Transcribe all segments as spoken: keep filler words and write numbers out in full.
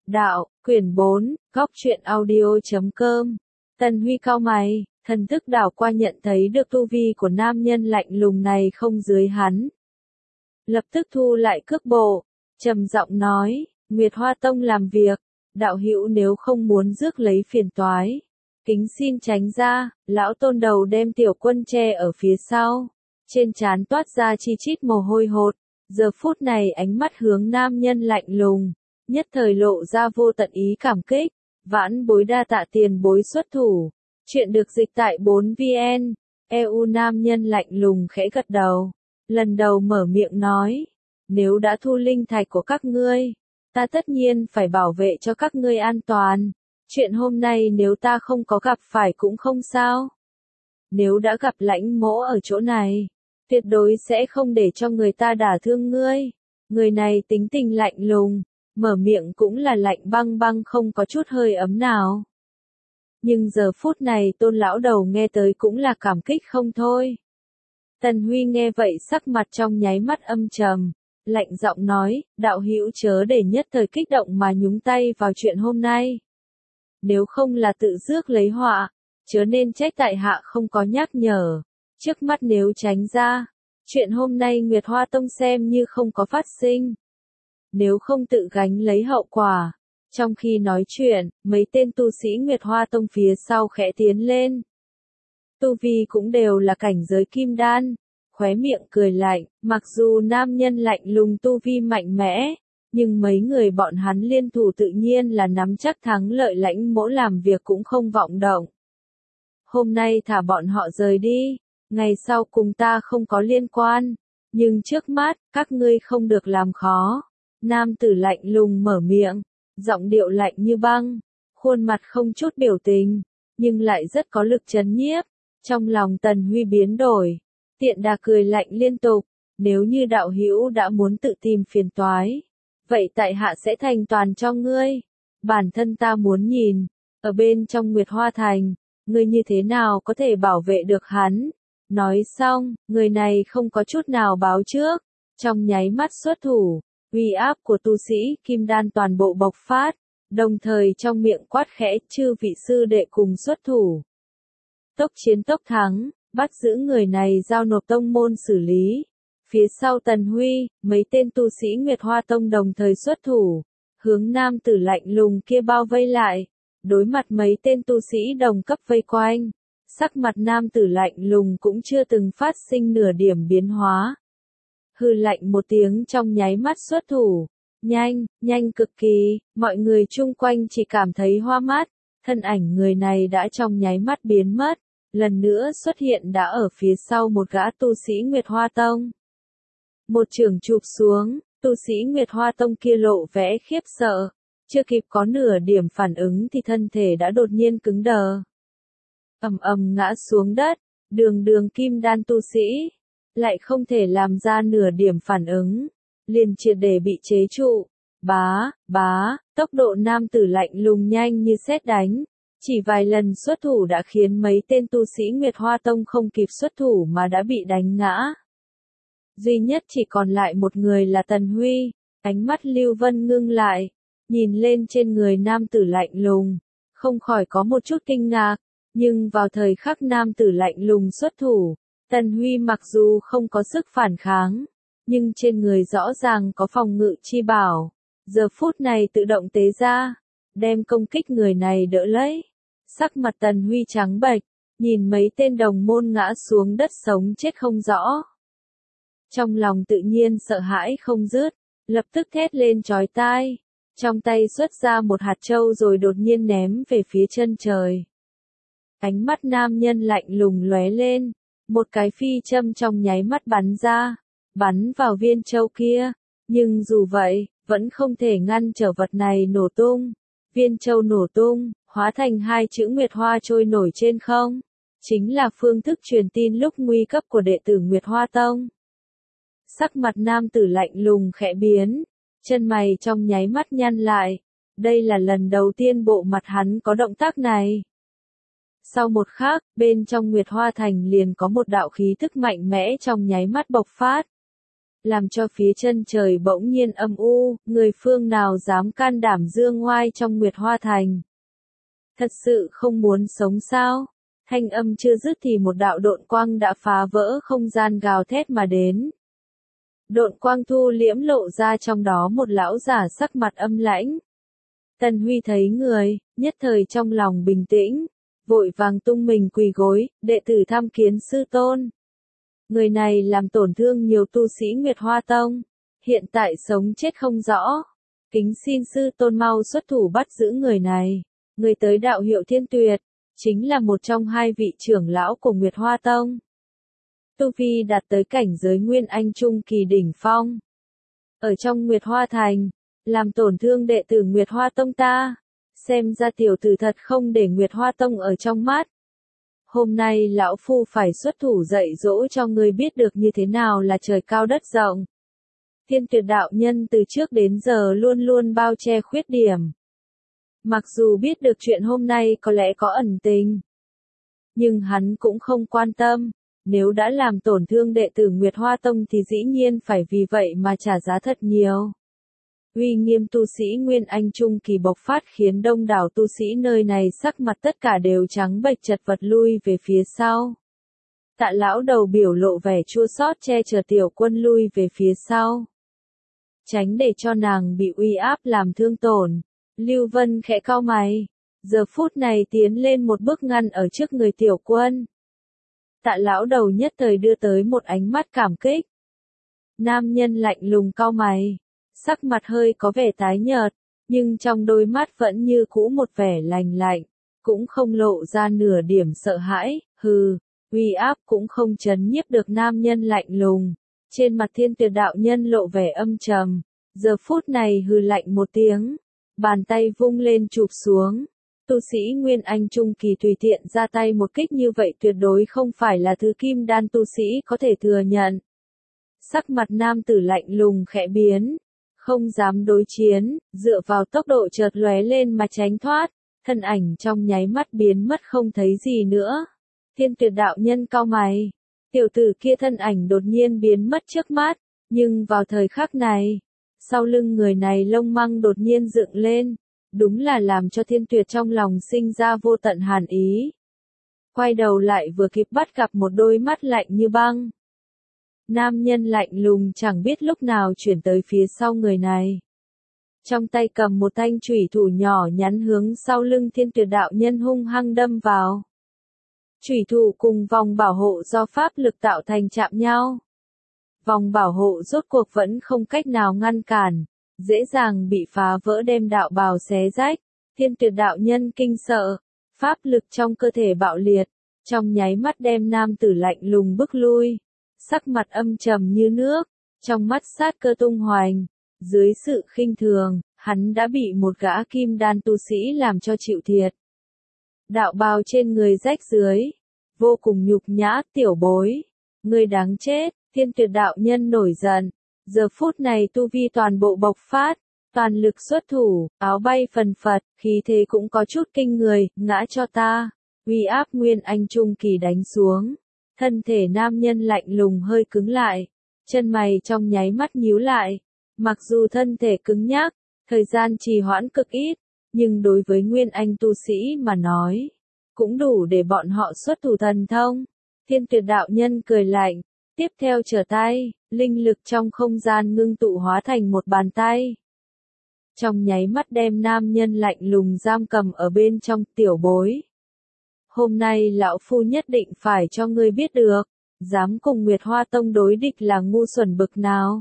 Đạo, quyển bốn, góc truyện audio.com. Tần Huy cau mày, thần thức đảo qua nhận thấy được tu vi của nam nhân lạnh lùng này không dưới hắn. Lập tức thu lại cước bộ, trầm giọng nói, Nguyệt Hoa Tông làm việc, đạo hữu nếu không muốn rước lấy phiền toái, kính xin tránh ra. Lão tôn đầu đem tiểu quân che ở phía sau, trên trán toát ra chi chít mồ hôi hột, giờ phút này ánh mắt hướng nam nhân lạnh lùng, nhất thời lộ ra vô tận ý cảm kích. Vãn bối đa tạ tiền bối xuất thủ. Chuyện được dịch tại bốn vn. e u nam nhân lạnh lùng khẽ gật đầu, lần đầu mở miệng nói, nếu đã thu linh thạch của các ngươi, ta tất nhiên phải bảo vệ cho các ngươi an toàn. Chuyện hôm nay nếu ta không có gặp phải cũng không sao. Nếu đã gặp lãnh mỗ ở chỗ này, tuyệt đối sẽ không để cho người ta đả thương ngươi. Người này tính tình lạnh lùng, mở miệng cũng là lạnh băng băng, không có chút hơi ấm nào. Nhưng giờ phút này Tôn lão đầu nghe tới cũng là cảm kích không thôi. Tần Huy nghe vậy sắc mặt trong nháy mắt âm trầm, lạnh giọng nói, đạo hữu chớ để nhất thời kích động mà nhúng tay vào chuyện hôm nay. Nếu không là tự rước lấy họa, chớ nên trách tại hạ không có nhắc nhở. Trước mắt nếu tránh ra, chuyện hôm nay Nguyệt Hoa Tông xem như không có phát sinh. Nếu không tự gánh lấy hậu quả. Trong khi nói chuyện, mấy tên tu sĩ Nguyệt Hoa Tông phía sau khẽ tiến lên. Tu vi cũng đều là cảnh giới kim đan, khóe miệng cười lạnh, mặc dù nam nhân lạnh lùng tu vi mạnh mẽ, nhưng mấy người bọn hắn liên thủ tự nhiên là nắm chắc thắng lợi, lãnh mỗ làm việc cũng không vọng động. Hôm nay thả bọn họ rời đi, ngày sau cùng ta không có liên quan, nhưng trước mắt, các ngươi không được làm khó. Nam tử lạnh lùng mở miệng, giọng điệu lạnh như băng, khuôn mặt không chút biểu tình, nhưng lại rất có lực chấn nhiếp. Trong lòng Tần Huy biến đổi, tiện đà cười lạnh liên tục, nếu như đạo hữu đã muốn tự tìm phiền toái, vậy tại hạ sẽ thành toàn cho ngươi. Bản thân ta muốn nhìn, ở bên trong Nguyệt Hoa Thành, ngươi như thế nào có thể bảo vệ được hắn. Nói xong, người này không có chút nào báo trước, trong nháy mắt xuất thủ. Uy áp của tu sĩ kim đan toàn bộ bộc phát, đồng thời trong miệng quát khẽ, chư vị sư đệ cùng xuất thủ. Tốc chiến tốc thắng, bắt giữ người này giao nộp tông môn xử lý. Phía sau Tần Huy, mấy tên tu sĩ Nguyệt Hoa Tông đồng thời xuất thủ, hướng nam tử lạnh lùng kia bao vây lại. Đối mặt mấy tên tu sĩ đồng cấp vây quanh, sắc mặt nam tử lạnh lùng cũng chưa từng phát sinh nửa điểm biến hóa. Hừ lạnh một tiếng trong nháy mắt xuất thủ, nhanh, nhanh cực kỳ, mọi người chung quanh chỉ cảm thấy hoa mắt, thân ảnh người này đã trong nháy mắt biến mất, lần nữa xuất hiện đã ở phía sau một gã tu sĩ Nguyệt Hoa Tông. Một chưởng chụp xuống, tu sĩ Nguyệt Hoa Tông kia lộ vẻ khiếp sợ, chưa kịp có nửa điểm phản ứng thì thân thể đã đột nhiên cứng đờ. Ầm ầm ngã xuống đất, đường đường kim đan tu sĩ, lại không thể làm ra nửa điểm phản ứng, liền triệt để bị chế trụ. Bá, bá, tốc độ nam tử lạnh lùng nhanh như sét đánh, chỉ vài lần xuất thủ đã khiến mấy tên tu sĩ Nguyệt Hoa Tông không kịp xuất thủ mà đã bị đánh ngã. Duy nhất chỉ còn lại một người là Tần Huy, ánh mắt Lưu Vân ngưng lại, nhìn lên trên người nam tử lạnh lùng, không khỏi có một chút kinh ngạc, nhưng vào thời khắc nam tử lạnh lùng xuất thủ, Tần Huy mặc dù không có sức phản kháng, nhưng trên người rõ ràng có phòng ngự chi bảo, giờ phút này tự động tế ra, đem công kích người này đỡ lấy. Sắc mặt Tần Huy trắng bệch, nhìn mấy tên đồng môn ngã xuống đất sống chết không rõ. Trong lòng tự nhiên sợ hãi không dứt, lập tức thét lên chói tai, trong tay xuất ra một hạt châu rồi đột nhiên ném về phía chân trời. Ánh mắt nam nhân lạnh lùng lóe lên, một cái phi châm trong nháy mắt bắn ra, bắn vào viên châu kia, nhưng dù vậy, vẫn không thể ngăn trở vật này nổ tung. Viên châu nổ tung, hóa thành hai chữ Nguyệt Hoa trôi nổi trên không, chính là phương thức truyền tin lúc nguy cấp của đệ tử Nguyệt Hoa Tông. Sắc mặt nam tử lạnh lùng khẽ biến, chân mày trong nháy mắt nhăn lại, đây là lần đầu tiên bộ mặt hắn có động tác này. Sau một khắc, bên trong Nguyệt Hoa Thành liền có một đạo khí thức mạnh mẽ trong nháy mắt bộc phát. làm cho phía chân trời bỗng nhiên âm u, người phương nào dám can đảm dương ngoai trong Nguyệt Hoa Thành. Thật sự không muốn sống sao? Thanh âm chưa dứt thì một đạo độn quang đã phá vỡ không gian gào thét mà đến. Độn quang thu liễm lộ ra trong đó một lão giả sắc mặt âm lãnh. Tần Huy thấy người, nhất thời trong lòng bình tĩnh, vội vàng tung mình quỳ gối, đệ tử tham kiến sư tôn. Người này làm tổn thương nhiều tu sĩ Nguyệt Hoa Tông, hiện tại sống chết không rõ. Kính xin sư tôn mau xuất thủ bắt giữ người này. Người tới đạo hiệu Thiên Tuyệt, chính là một trong hai vị trưởng lão của Nguyệt Hoa Tông. Tu vi đạt tới cảnh giới Nguyên Anh Trung kỳ đỉnh phong. Ở trong Nguyệt Hoa Thành, làm tổn thương đệ tử Nguyệt Hoa Tông ta. Xem ra tiểu tử thật không để Nguyệt Hoa Tông ở trong mắt. Hôm nay lão phu phải xuất thủ dạy dỗ cho ngươi biết được như thế nào là trời cao đất rộng. Thiên Tuyệt đạo nhân từ trước đến giờ luôn luôn bao che khuyết điểm. Mặc dù biết được chuyện hôm nay có lẽ có ẩn tình, nhưng hắn cũng không quan tâm. Nếu đã làm tổn thương đệ tử Nguyệt Hoa Tông thì dĩ nhiên phải vì vậy mà trả giá thật nhiều. Uy nghiêm tu sĩ Nguyên Anh Trung kỳ bộc phát khiến đông đảo tu sĩ nơi này sắc mặt tất cả đều trắng bệch chật vật lui về phía sau. Tạ lão đầu biểu lộ vẻ chua xót che chở tiểu quân lui về phía sau. Tránh để cho nàng bị uy áp làm thương tổn. Lưu Vân khẽ cau mày. Giờ phút này tiến lên một bước ngăn ở trước người tiểu quân. Tạ lão đầu nhất thời đưa tới một ánh mắt cảm kích. Nam nhân lạnh lùng cau mày. Sắc mặt hơi có vẻ tái nhợt, nhưng trong đôi mắt vẫn như cũ một vẻ lành lạnh, cũng không lộ ra nửa điểm sợ hãi, hừ, uy áp cũng không chấn nhiếp được nam nhân lạnh lùng. Trên mặt Thiên Tuyệt đạo nhân lộ vẻ âm trầm, giờ phút này hừ lạnh một tiếng, bàn tay vung lên chụp xuống. Tu sĩ Nguyên Anh Trung kỳ tùy tiện ra tay một kích như vậy tuyệt đối không phải là thứ kim đan tu sĩ có thể thừa nhận. Sắc mặt nam tử lạnh lùng khẽ biến. Không dám đối chiến, dựa vào tốc độ chợt lóe lên mà tránh thoát, thân ảnh trong nháy mắt biến mất không thấy gì nữa. Thiên Tuyệt đạo nhân cau mày, tiểu tử kia thân ảnh đột nhiên biến mất trước mắt, nhưng vào thời khắc này, sau lưng người này lông măng đột nhiên dựng lên, đúng là làm cho Thiên Tuyệt trong lòng sinh ra vô tận hàn ý. Quay đầu lại vừa kịp bắt gặp một đôi mắt lạnh như băng. Nam nhân lạnh lùng chẳng biết lúc nào chuyển tới phía sau người này. Trong tay cầm một thanh chủy thủ nhỏ nhắn hướng sau lưng Thiên Tuyệt đạo nhân hung hăng đâm vào. Chủy thủ cùng vòng bảo hộ do pháp lực tạo thành chạm nhau. Vòng bảo hộ rốt cuộc vẫn không cách nào ngăn cản, dễ dàng bị phá vỡ đem đạo bào xé rách. Thiên Tuyệt đạo nhân kinh sợ, pháp lực trong cơ thể bạo liệt, trong nháy mắt đem nam tử lạnh lùng bức lui. Sắc mặt âm trầm như nước, trong mắt sát cơ tung hoành, dưới sự khinh thường, hắn đã bị một gã kim đan tu sĩ làm cho chịu thiệt. Đạo bào trên người rách dưới, vô cùng nhục nhã, tiểu bối, người đáng chết. Thiên Tuyệt đạo nhân nổi giận, giờ phút này tu vi toàn bộ bộc phát, toàn lực xuất thủ, áo bay phần phật, khí thế cũng có chút kinh người, ngã cho ta, uy áp Nguyên Anh Trung kỳ đánh xuống. Thân thể nam nhân lạnh lùng hơi cứng lại, chân mày trong nháy mắt nhíu lại. Mặc dù thân thể cứng nhắc, thời gian trì hoãn cực ít, nhưng đối với Nguyên Anh tu sĩ mà nói, cũng đủ để bọn họ xuất thủ thần thông. Thiên Tuyệt đạo nhân cười lạnh, tiếp theo trở tay, linh lực trong không gian ngưng tụ hóa thành một bàn tay. Trong nháy mắt đem nam nhân lạnh lùng giam cầm ở bên trong, tiểu bối. Hôm nay lão phu nhất định phải cho ngươi biết được, dám cùng Nguyệt Hoa Tông đối địch là ngu xuẩn bực nào.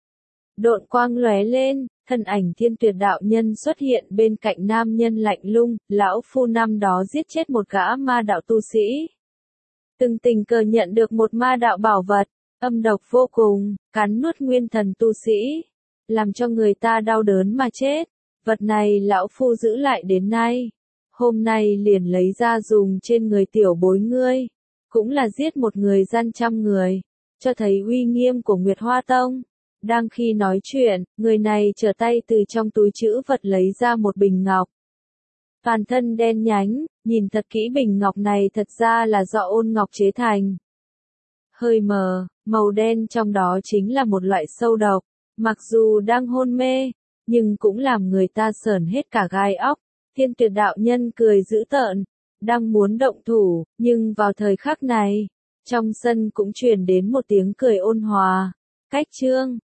Độn quang lóe lên, thân ảnh Thiên Tuyệt đạo nhân xuất hiện bên cạnh nam nhân lạnh lùng, lão phu năm đó giết chết một gã ma đạo tu sĩ. Từng tình cờ nhận được một ma đạo bảo vật, âm độc vô cùng, cắn nuốt nguyên thần tu sĩ, làm cho người ta đau đớn mà chết. Vật này lão phu giữ lại đến nay. Hôm nay liền lấy ra dùng trên người tiểu bối ngươi, cũng là giết một người gian trăm người, cho thấy uy nghiêm của Nguyệt Hoa Tông. Đang khi nói chuyện, người này trở tay từ trong túi trữ vật lấy ra một bình ngọc. Toàn thân đen nhánh, nhìn thật kỹ bình ngọc này thật ra là do ôn ngọc chế thành. Hơi mờ, Màu đen trong đó chính là một loại sâu độc, mặc dù đang hôn mê, nhưng cũng làm người ta sởn hết cả gai óc. Thiên Tuyệt đạo nhân cười dữ tợn, đang muốn động thủ, nhưng vào thời khắc này, trong sân cũng truyền đến một tiếng cười ôn hòa. Cách chương